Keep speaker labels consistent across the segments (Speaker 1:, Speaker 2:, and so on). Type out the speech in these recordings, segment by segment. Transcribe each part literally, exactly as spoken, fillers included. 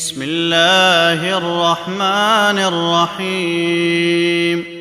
Speaker 1: بسم الله الرحمن الرحيم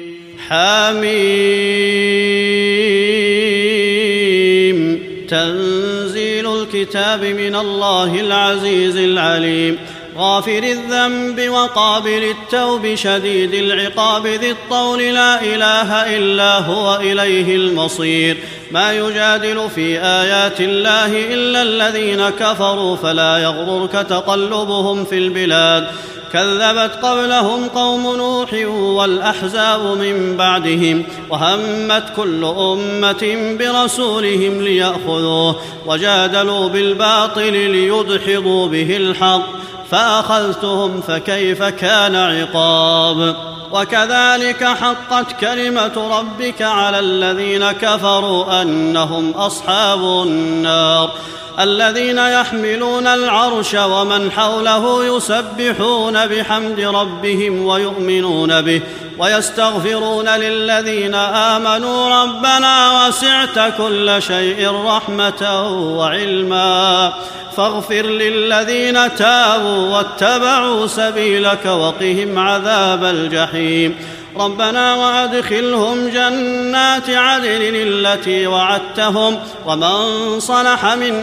Speaker 1: حميم تنزيل الكتاب من الله العزيز العليم غافر الذنب وقابل التوب شديد العقاب ذي الطول لا إله إلا هو إليه المصير ما يجادل في آيات الله إلا الذين كفروا فلا يغررك تقلبهم في البلاد كذبت قبلهم قوم نوح والأحزاب من بعدهم وهمت كل أمة برسولهم ليأخذوه وجادلوا بالباطل ليدحضوا به الحق فأخذتهم فكيف كان عقاب وكذلك حقت كلمة ربك على الذين كفروا أنهم أصحاب النار الذين يحملون العرش ومن حوله يسبحون بحمد ربهم ويؤمنون به ويستغفرون للذين آمنوا ربنا وسعت كل شيء رحمة وعلما فاغفر للذين تابوا واتبعوا سبيلك وقهم عذاب الجحيم ربنا وأدخلهم جنات عدن التي وعدتهم ومن صلح من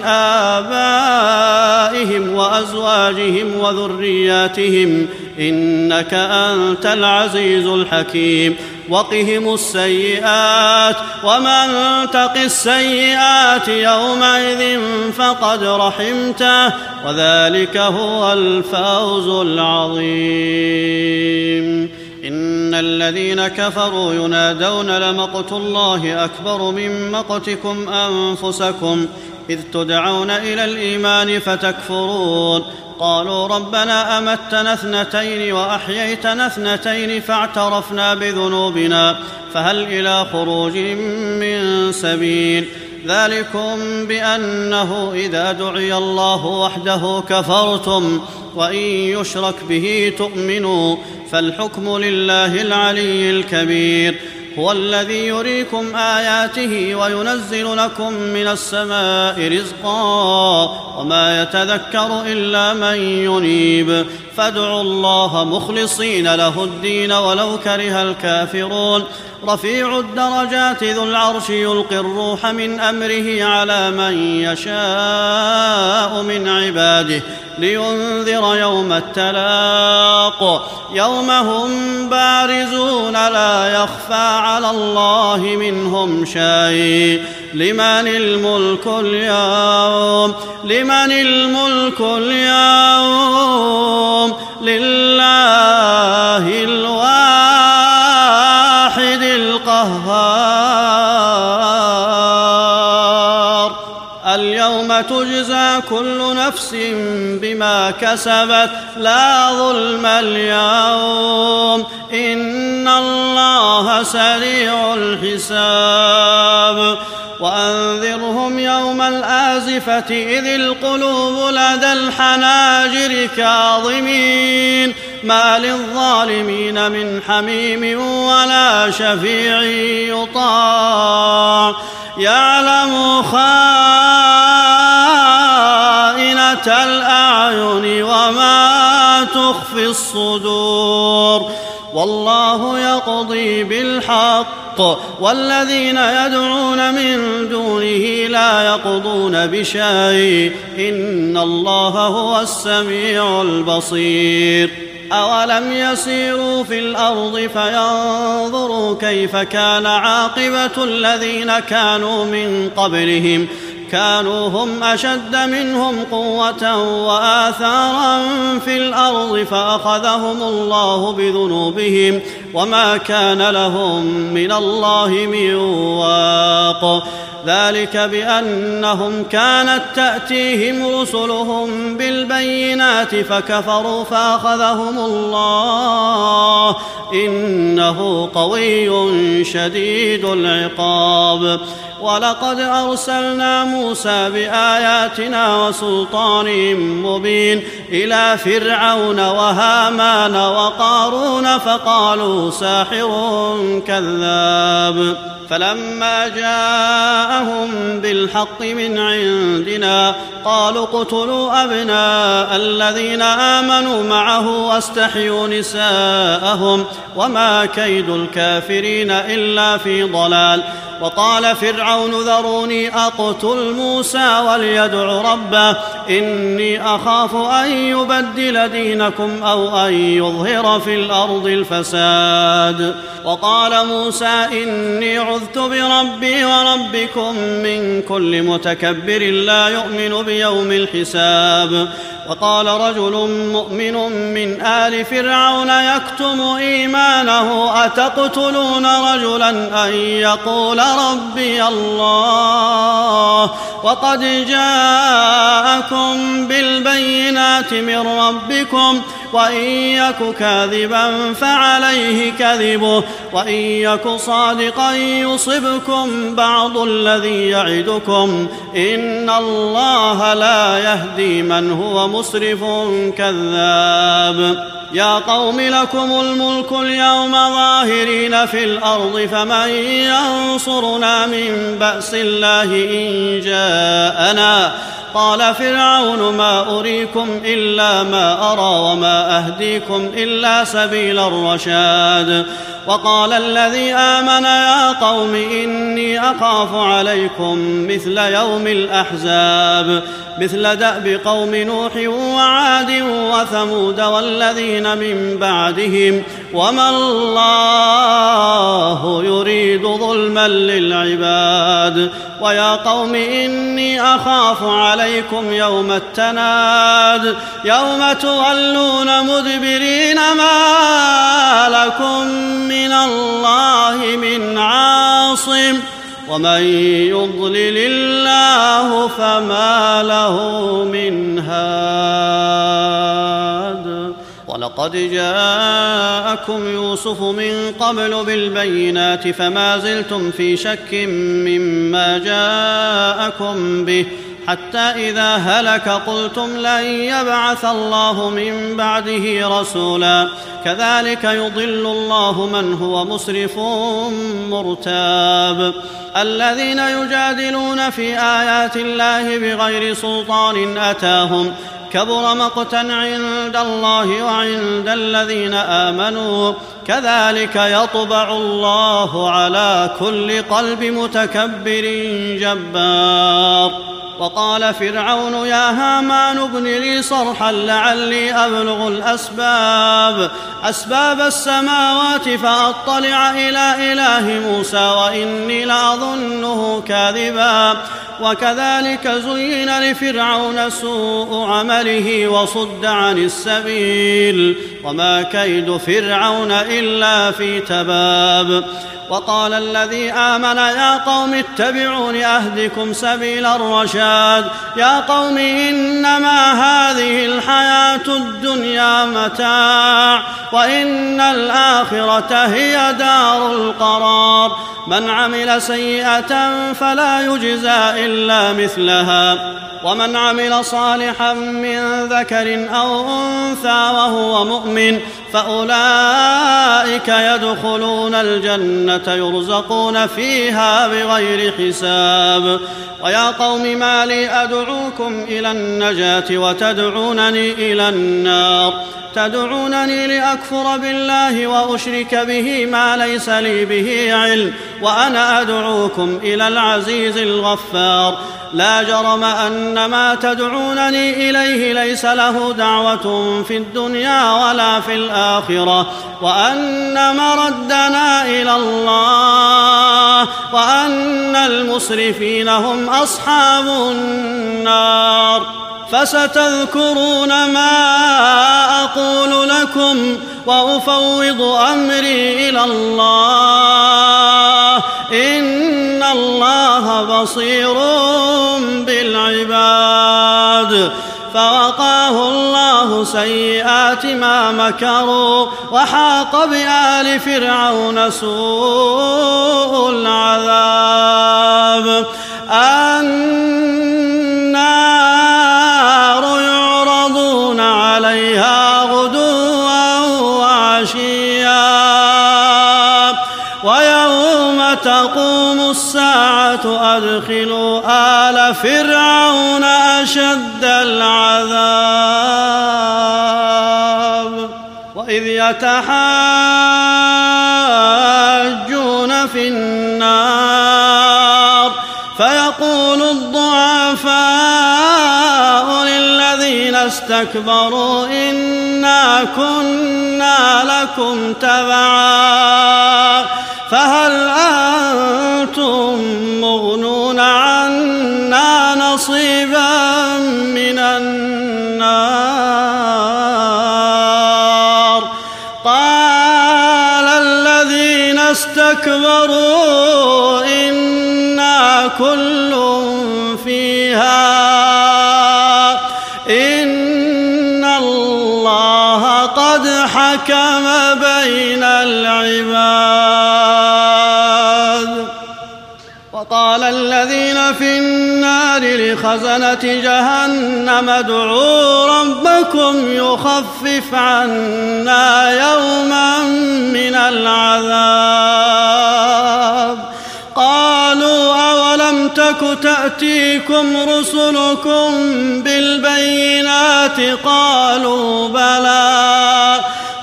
Speaker 1: آبائهم وأزواجهم وذرياتهم إنك أنت العزيز الحكيم وقهم السيئات ومن تق السيئات يومئذ فقد رحمته وذلك هو الفوز العظيم إن الذين كفروا ينادون لمقت الله أكبر من مقتكم أنفسكم إذ تدعون إلى الإيمان فتكفرون قالوا ربنا أمتنا اثنتين وأحييتنا اثنتين فاعترفنا بذنوبنا فهل إلى خروج من سبيل ذلكم بأنه إذا دعي الله وحده كفرتم وإن يشرك به تؤمنوا فالحكم لله العلي الكبير هو الذي يريكم آياته وينزل لكم من السماء رزقا وما يتذكر إلا من ينيب فادعوا الله مخلصين له الدين ولو كره الكافرون رفيع الدرجات ذو العرش يلقي الروح من أمره على من يشاء من عباده لينذر يوم التلاق يوم هم بارزون لا يخفى على الله منهم شيء لمن الملك اليوم لمن الملك اليوم لله الواحد القهار اليوم تجزى كل نفس بما كسبت لا ظلم اليوم إن الله سريع الحساب وأنذرهم يوم الآزفة إذ القلوب لدى الحناجر كاظمين ما للظالمين من حميم ولا شفيع يطاع يعلم خائنة الأعين وما تخفي الصدور والله يقضي بالحق والذين يدعون من دونه لا يقضون بشيء إن الله هو السميع البصير أولم يسيروا في الأرض فينظروا كيف كان عاقبة الذين كانوا من قبلهم كانوا هم أشد منهم قوة وآثارا في الأرض فأخذهم الله بذنوبهم وما كان لهم من الله من واق ذلك بأنهم كانت تأتيهم رسلهم بالبينات فكفروا فأخذهم الله إنه قوي شديد العقاب ولقد أرسلنا موسى بآياتنا وسلطان مبين إلى فرعون وهامان وقارون فقالوا ساحر كذاب فلما جاءهم بالحق من عندنا قالوا اقتلوا أبناء الذين آمنوا معه واستحيوا نساءهم وما كيد الكافرين إلا في ضلال. وقال فرعون ذروني أقتل موسى وليدع ربه إني أخاف أن يبدل دينكم أو أن يظهر في الأرض الفساد. وقال موسى إني عذت بربي وربكم من كل متكبر لا يؤمن بيوم الحساب. وقال رجل مؤمن من آل فرعون يكتم إيمانه أتقتلون رجلا أن يقول ربي الله وقد جاءكم بالبينات من ربكم وإن يك كاذبا فعليه كذبه وإن يك صادقا يصبكم بعض الذي يعدكم إن الله لا يهدي من هو مسرف كذاب. يا قوم لكم الملك اليوم ظاهرين في الأرض فمن ينصرنا من بأس الله إن جاءنا. قال فرعون ما أريكم إلا ما أرى وما أهديكم إلا سبيل الرشاد. وقال الذي آمن يا قوم إني أخاف عليكم مثل يوم الأحزاب مثل دأب قوم نوح وعاد وثمود والذين من بعدهم وما الله يريد ظلما للعباد. ويا قوم إني أخاف عليكم يوم التناد يوم تولون مدبرين ما لكم من الله من عاصم ومن يضلل الله فما له من هاد. ولقد جاءكم يوسف من قبل بالبينات فما زلتم في شك مما جاءكم به حتى إذا هلك قلتم لن يبعث الله من بعده رسولا كذلك يضل الله من هو مسرف مرتاب. الذين يجادلون في آيات الله بغير سلطان أتاهم كبر مقتا عند الله وعند الذين آمنوا كذلك يطبع الله على كل قلب متكبر جبار. وقال فرعون يا هامان ابن لي صرحا لعلي أبلغ الأسباب أسباب السماوات فأطلع إلى إله موسى وإني لأظنه كاذبا. وكذلك زين لفرعون سوء عمله وصد عن السبيل وما كيد فرعون إلا في تباب. وقال الذي آمن يا قوم اتبعون أهدكم سبيل الرشاد. يا قوم إنما هذه الحياة الدنيا متاع وإن الآخرة هي دار القرار. من عمل سيئة فلا يجزى إلا مثلها ومن عمل صالحا من ذكر أو أنثى وهو مؤمن فأولئك يدخلون الجنة يرزقون فيها بغير حساب. ويا قوم ما لي أدعوكم إلى النجاة وتدعونني إلى النار تدعونني لأكفر بالله وأشرك به ما ليس لي به علم وأنا أدعوكم إلى العزيز الغفار. لا جرم أن ما تدعونني إليه ليس له دعوة في الدنيا ولا في الآخرة وأن مردنا إلى الله وأن المسرفين هم أصحاب النار. فستذكرون ما أقول لكم وأفوض أمري إلى الله إن الله بصير بالعباد. فوقاه الله سيئات ما مكروا وحاق بآل فرعون سوء العذاب. النار يعرضون عليها غدوا وعشيا ويوم تقوم وأدخلوا آل فرعون أشد العذاب وإذ يتحاجون في النار فيقول الضعفاء للذين استكبروا إنا كنا لكم تبعا فهل أنتم مغنون عنا نصيبا من النار قال الذين استكبروا إنا كل فيها إن الله قد حكم بين العباد وقال الذين في النار لخزنة جهنم ادعوا ربكم يخفف عنا يوما من العذاب قالوا أولم تك تأتيكم رسلكم بالبينات قالوا بلى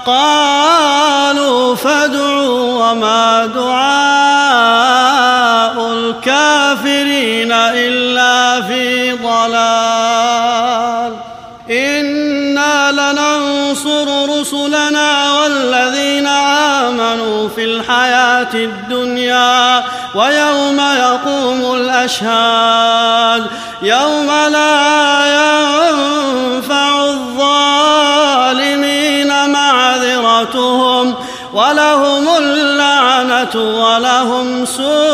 Speaker 1: قالوا فادعوا وما دعاء الكافرين إلا في ضلال إنا لننصر رسلنا والذين آمنوا في الحياة الدنيا ويوم يقوم الأشهاد يوم لا ينفع الظالمين معذرتهم ولهم اللعنة ولهم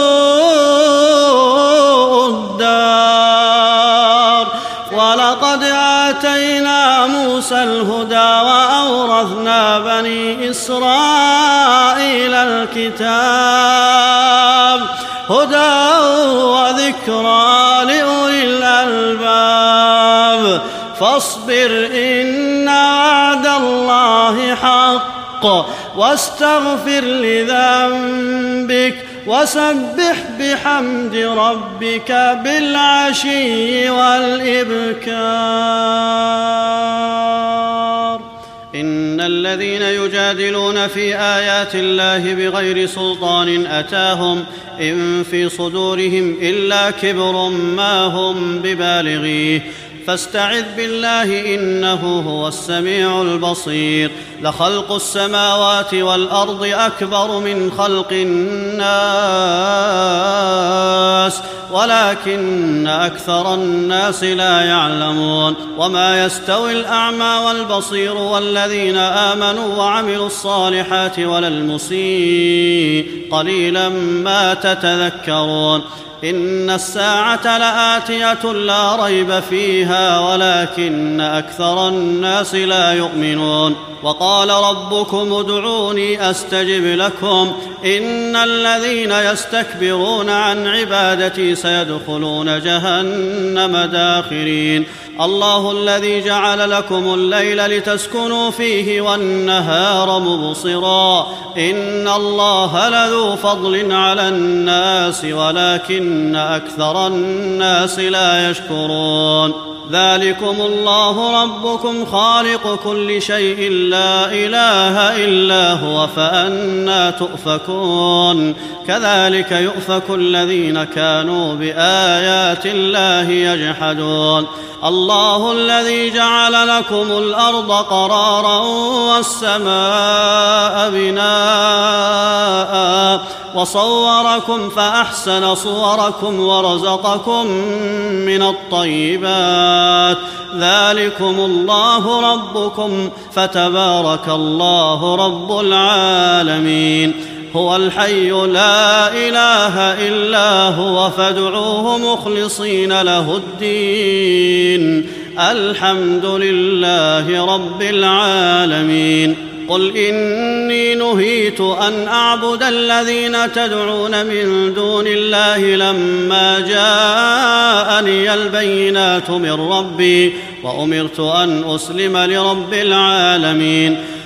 Speaker 1: سوء الدار ولقد آتينا موسى الهدى وأورثنا بني إسرائيل الكتاب هدى وذكرى لأولي الألباب فاصبر إن وعد الله حق واستغفر لذنبك وسبح بحمد ربك بالعشي والإبكار إن الذين يجادلون في آيات الله بغير سلطان أتاهم إن في صدورهم إلا كبر ما هم ببالغيه فاستعذ بالله إنه هو السميع البصير لخلق السماوات والأرض أكبر من خلق الناس ولكن أكثر الناس لا يعلمون وما يستوي الأعمى والبصير والذين آمنوا وعملوا الصالحات ولا المسيء قليلا ما تتذكرون إن الساعة لآتية لا ريب فيها ولكن أكثر الناس لا يؤمنون وقال ربكم ادعوني أستجب لكم إن الذين يستكبرون عن عبادتي سيدخلون جهنم داخرين الله الذي جعل لكم الليل لتسكنوا فيه والنهار مبصرا إن الله لذو فضل على الناس ولكن أكثر الناس لا يشكرون ذلكم الله ربكم خالق كل شيء لا إله إلا هو فأنى تؤفكون كذلك يؤفك الذين كانوا بآيات الله يجحدون الله الذي جعل لكم الأرض قرارا والسماء بناء وصوركم فأحسن صوركم ورزقكم من الطيبات ذلكم الله ربكم فتبارك الله رب العالمين هو الحي لا إله إلا هو فادعوه مخلصين له الدين الحمد لله رب العالمين قل إني نهيت أن أعبد الذين تدعون من دون الله لما جاءني البينات من ربي وأمرت أن أسلم لرب العالمين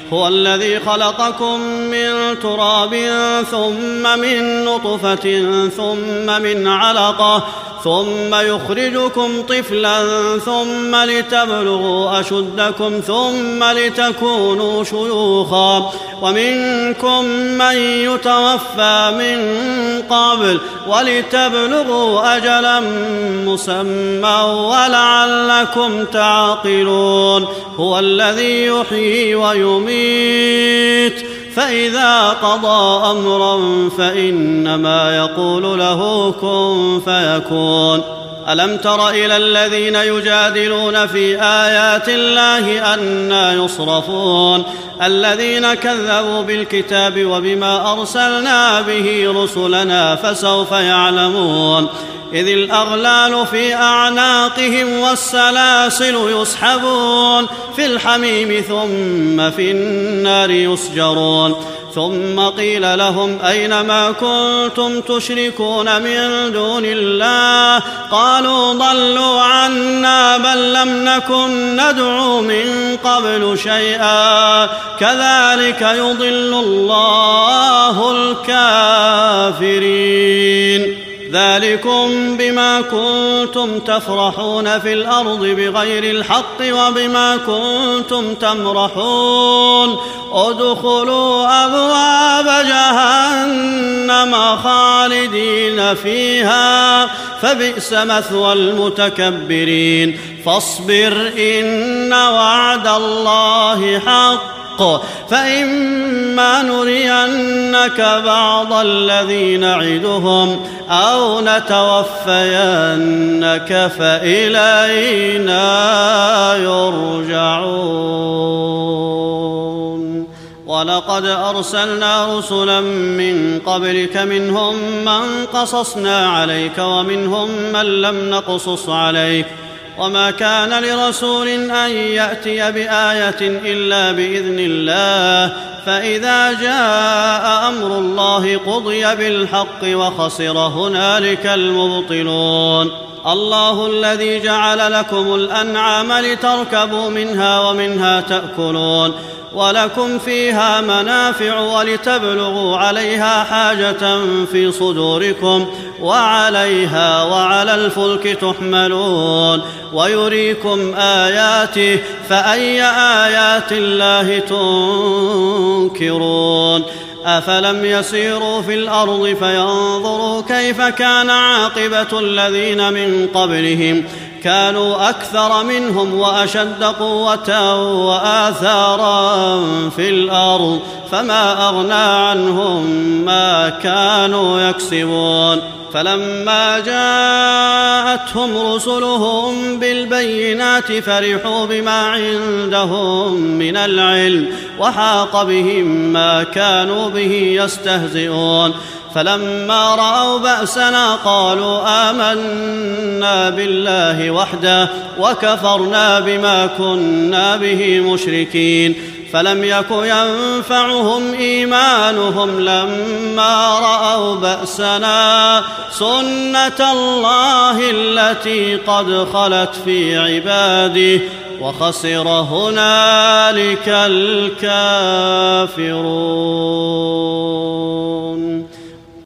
Speaker 1: هو الذي خلقكم من تراب ثم من نطفة ثم من علقة ثم يخرجكم طفلا ثم لتبلغوا أشدكم ثم لتكونوا شيوخا ومنكم من يتوفى من قبل ولتبلغوا أجلا مسمى ولعلكم تعقلون هو الذي يحيي ويميت فإذا قضى أمرا فإنما يقول له كن فيكون ألم تر إلى الذين يجادلون في آيات الله أنى يصرفون الذين كذبوا بالكتاب وبما أرسلنا به رسلنا فسوف يعلمون إذ الأغلال في أعناقهم والسلاسل يسحبون في الحميم ثم في النار يسجرون ثم قيل لهم أين ما كنتم تشركون من دون الله قالوا ضلوا عنا بل لم نكن ندعو من قبل شيئا كذلك يضل الله الكافرين ذلكم بما كنتم تفرحون في الأرض بغير الحق وبما كنتم تمرحون ادخلوا أبواب جهنم خالدين فيها فبئس مثوى المتكبرين فاصبر إن وعد الله حق فإما نرينك بعض الذي نعدهم أو نتوفينك فإلينا يرجعون ولقد أرسلنا رسلا من قبلك منهم من قصصنا عليك ومنهم من لم نقصص عليك وما كان لرسول أن يأتي بآية إلا بإذن الله فإذا جاء أمر الله قضي بالحق وخسر هنالك المبطلون الله الذي جعل لكم الأنعام لتركبوا منها ومنها تأكلون ولكم فيها منافع ولتبلغوا عليها حاجة في صدوركم وعليها وعلى الفلك تحملون ويريكم آياته فأي آيات الله تنكرون أفلم يسيروا في الأرض فينظروا كيف كان عاقبة الذين من قبلهم كانوا أكثر منهم وأشد قوة وآثارا في الأرض فما أغنى عنهم ما كانوا يكسبون فلما جاءتهم رسلهم بالبينات فرحوا بما عندهم من العلم وحاق بهم ما كانوا به يستهزئون فلما رأوا بأسنا قالوا آمنا بالله وحده وكفرنا بما كنا به مشركين فلم يك ينفعهم إيمانهم لما رأوا بأسنا سنة الله التي قد خلت في عباده وخسر هنالك الكافرون